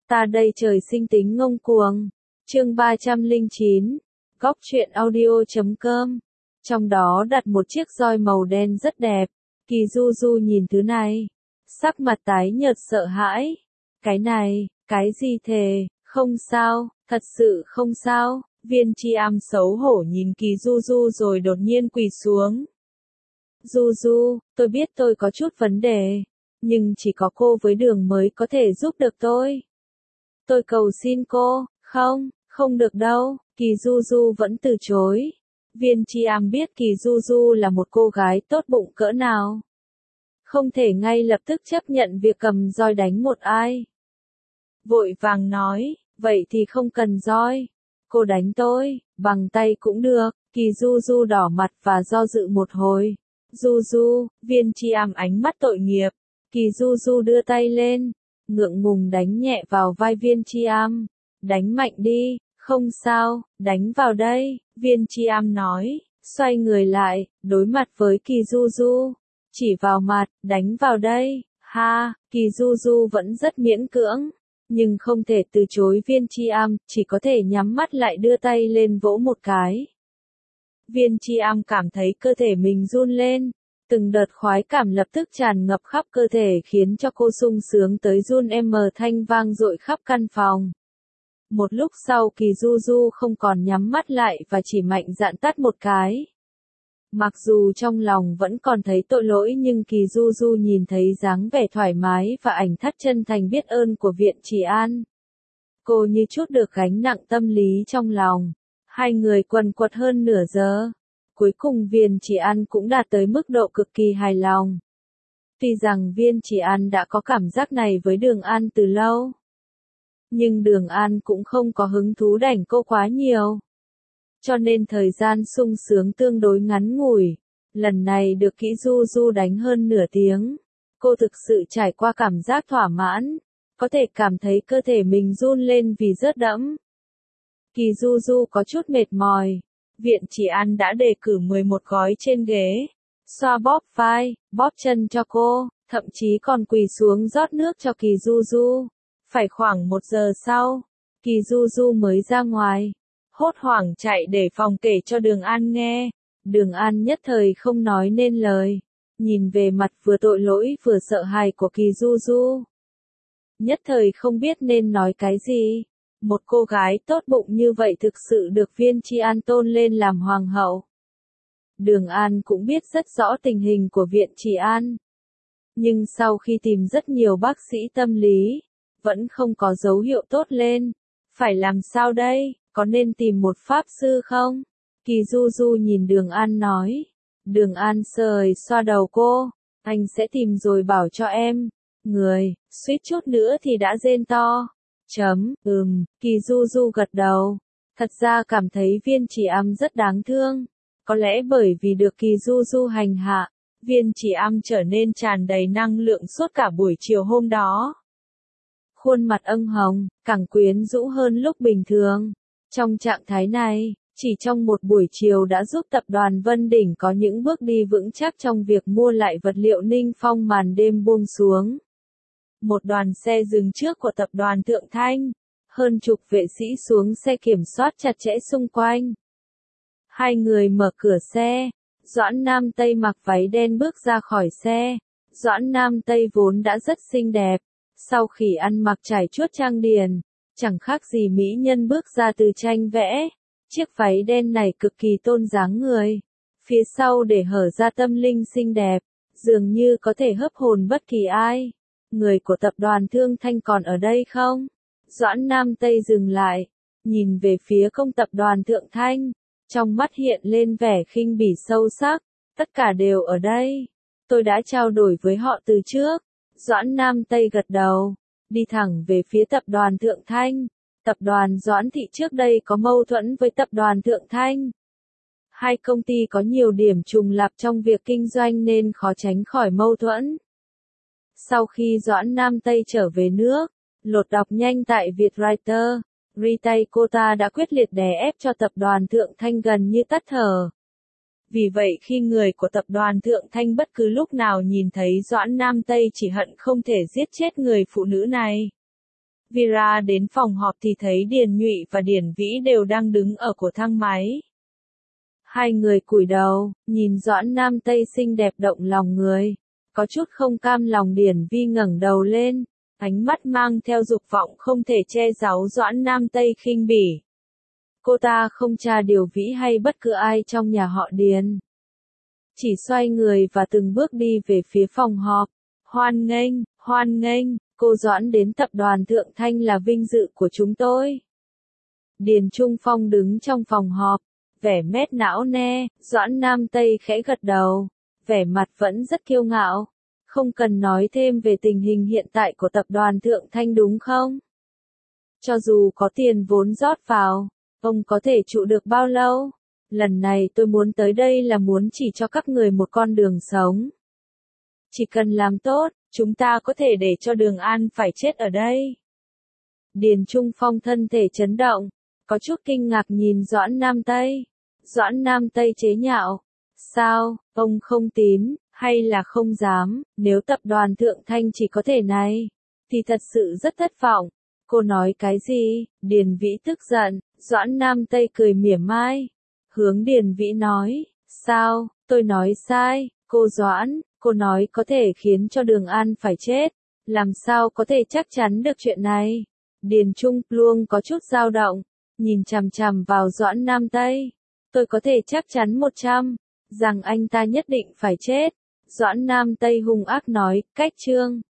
Ta đây trời sinh tính ngông cuồng. Chương 309. Góc truyện audio.com. Trong đó đặt một chiếc roi màu đen rất đẹp. Kỳ Du Du nhìn thứ này, sắc mặt tái nhợt sợ hãi. Cái này, cái gì thề, không sao, thật sự không sao. Viên Chi Am xấu hổ nhìn Kỳ Du Du rồi đột nhiên quỳ xuống. Du Du, tôi biết tôi có chút vấn đề, nhưng chỉ có cô với Đường mới có thể giúp được tôi. Tôi cầu xin cô, không được đâu. Kỳ Du Du vẫn từ chối. Viên Chi Am biết Kỳ Du Du là một cô gái tốt bụng cỡ nào. Không thể ngay lập tức chấp nhận việc cầm roi đánh một ai. Vội vàng nói, vậy thì không cần roi. Cô đánh tôi, bằng tay cũng được. Kỳ Du Du đỏ mặt và do dự một hồi. Du Du, Viên Chi Am ánh mắt tội nghiệp. Kỳ Du Du đưa tay lên, ngượng ngùng đánh nhẹ vào vai Viên Chi Am. Đánh mạnh đi, không sao, đánh vào đây, Viên Chi Am nói, xoay người lại, đối mặt với Kỳ Du Du. Chỉ vào mặt, đánh vào đây, ha, Kỳ Du Du vẫn rất miễn cưỡng, nhưng không thể từ chối Viên Chi Am, chỉ có thể nhắm mắt lại đưa tay lên vỗ một cái. Viên Chi Am cảm thấy cơ thể mình run lên. Từng đợt khoái cảm lập tức tràn ngập khắp cơ thể khiến cho cô sung sướng tới run thanh vang dội khắp căn phòng. Một lúc sau Kỳ Du Du không còn nhắm mắt lại và chỉ mạnh dạn tát một cái. Mặc dù trong lòng vẫn còn thấy tội lỗi nhưng Kỳ Du Du nhìn thấy dáng vẻ thoải mái và ảnh thắt chân thành biết ơn của Viện Chỉ An. Cô như trút được gánh nặng tâm lý trong lòng. Hai người quần quật hơn nửa giờ. Cuối cùng Viên Chỉ An cũng đạt tới mức độ cực kỳ hài lòng. Tuy rằng Viên Chỉ An đã có cảm giác này với Đường An từ lâu. Nhưng Đường An cũng không có hứng thú đảnh cô quá nhiều. Cho nên thời gian sung sướng tương đối ngắn ngủi. Lần này được Kỳ Du Du đánh hơn nửa tiếng. Cô thực sự trải qua cảm giác thỏa mãn. Có thể cảm thấy cơ thể mình run lên vì rớt đẫm. Kỳ Du Du có chút mệt mỏi. Viện Chỉ An đã đề cử 11 gói trên ghế. Xoa bóp vai, bóp chân cho cô, thậm chí còn quỳ xuống rót nước cho Kỳ Du Du. Phải khoảng 1 giờ sau, Kỳ Du Du mới ra ngoài. Hốt hoảng chạy để phòng kể cho Đường An nghe. Đường An nhất thời không nói nên lời. Nhìn về mặt vừa tội lỗi vừa sợ hãi của Kỳ Du Du. Nhất thời không biết nên nói cái gì. Một cô gái tốt bụng như vậy thực sự được Viên Chi An tôn lên làm hoàng hậu. Đường An cũng biết rất rõ tình hình của Viện Chỉ An. Nhưng sau khi tìm rất nhiều bác sĩ tâm lý, vẫn không có dấu hiệu tốt lên. Phải làm sao đây, có nên tìm một pháp sư không? Kỳ Du Du nhìn Đường An nói. Đường An sờ xoa đầu cô, anh sẽ tìm rồi bảo cho em. Người, suýt chút nữa thì đã rên to. Kỳ Du Du gật đầu. Thật ra cảm thấy Viên Chỉ Am rất đáng thương. Có lẽ bởi vì được Kỳ Du Du hành hạ, Viên Chỉ Am trở nên tràn đầy năng lượng suốt cả buổi chiều hôm đó. Khuôn mặt ửng hồng, càng quyến rũ hơn lúc bình thường. Trong trạng thái này, chỉ trong một buổi chiều đã giúp tập đoàn Vân Đỉnh có những bước đi vững chắc trong việc mua lại vật liệu Ninh Phong màn đêm buông xuống. Một đoàn xe dừng trước của tập đoàn Thượng Thanh. Hơn chục vệ sĩ xuống xe kiểm soát chặt chẽ xung quanh. Hai người mở cửa xe. Doãn Nam Tây mặc váy đen bước ra khỏi xe. Doãn Nam Tây vốn đã rất xinh đẹp. Sau khi ăn mặc trải chuốt trang điền, chẳng khác gì mỹ nhân bước ra từ tranh vẽ. Chiếc váy đen này cực kỳ tôn dáng người. Phía sau để hở ra tâm linh xinh đẹp, dường như có thể hấp hồn bất kỳ ai. Người của tập đoàn Thương Thanh còn ở đây không? Doãn Nam Tây dừng lại, nhìn về phía công tập đoàn Thượng Thanh, trong mắt hiện lên vẻ khinh bỉ sâu sắc. Tất cả đều ở đây. Tôi đã trao đổi với họ từ trước. Doãn Nam Tây gật đầu, đi thẳng về phía tập đoàn Thượng Thanh. Tập đoàn Doãn Thị trước đây có mâu thuẫn với tập đoàn Thượng Thanh. Hai công ty có nhiều điểm trùng lặp trong việc kinh doanh nên khó tránh khỏi mâu thuẫn. Sau khi Doãn Nam Tây trở về nước, lột đọc nhanh tại Vietwriter, Ritai Kota đã quyết liệt đè ép cho tập đoàn Thượng Thanh gần như tắt thở. Vì vậy khi người của tập đoàn Thượng Thanh bất cứ lúc nào nhìn thấy Doãn Nam Tây chỉ hận không thể giết chết người phụ nữ này. Vira đến phòng họp thì thấy Điền Nhụy và Điền Vĩ đều đang đứng ở cổ thang máy. Hai người cúi đầu, nhìn Doãn Nam Tây xinh đẹp động lòng người. Có chút không cam lòng Điền Vi ngẩng đầu lên, ánh mắt mang theo dục vọng không thể che giấu Doãn Nam Tây khinh bỉ. Cô ta không tra Điều Vĩ hay bất cứ ai trong nhà họ Điền. Chỉ xoay người và từng bước đi về phía phòng họp. Hoan nghênh, cô Doãn đến tập đoàn Thượng Thanh là vinh dự của chúng tôi. Điền Trung Phong đứng trong phòng họp, vẻ mét não nê, Doãn Nam Tây khẽ gật đầu, vẻ mặt vẫn rất kiêu ngạo. Không cần nói thêm về tình hình hiện tại của tập đoàn Thượng Thanh đúng không? Cho dù có tiền vốn rót vào, ông có thể trụ được bao lâu? Lần này tôi muốn tới đây là muốn chỉ cho các người một con đường sống. Chỉ cần làm tốt, chúng ta có thể để cho Đường An phải chết ở đây. Điền Trung Phong thân thể chấn động, có chút kinh ngạc nhìn Doãn Nam Tây. Doãn Nam Tây chế nhạo. Sao, ông không tín, hay là không dám, nếu tập đoàn Thượng Thanh chỉ có thể này, thì thật sự rất thất vọng. Cô nói cái gì? Điền Vĩ tức giận, Doãn Nam Tây cười mỉa mai. Hướng Điền Vĩ nói, sao, tôi nói sai, cô Doãn, cô nói có thể khiến cho Đường An phải chết, làm sao có thể chắc chắn được chuyện này? Điền Trung Luông có chút dao động, nhìn chằm chằm vào Doãn Nam Tây. Tôi có thể chắc chắn 100, rằng anh ta nhất định phải chết. Doãn Nam Tây hung ác nói, cách chương.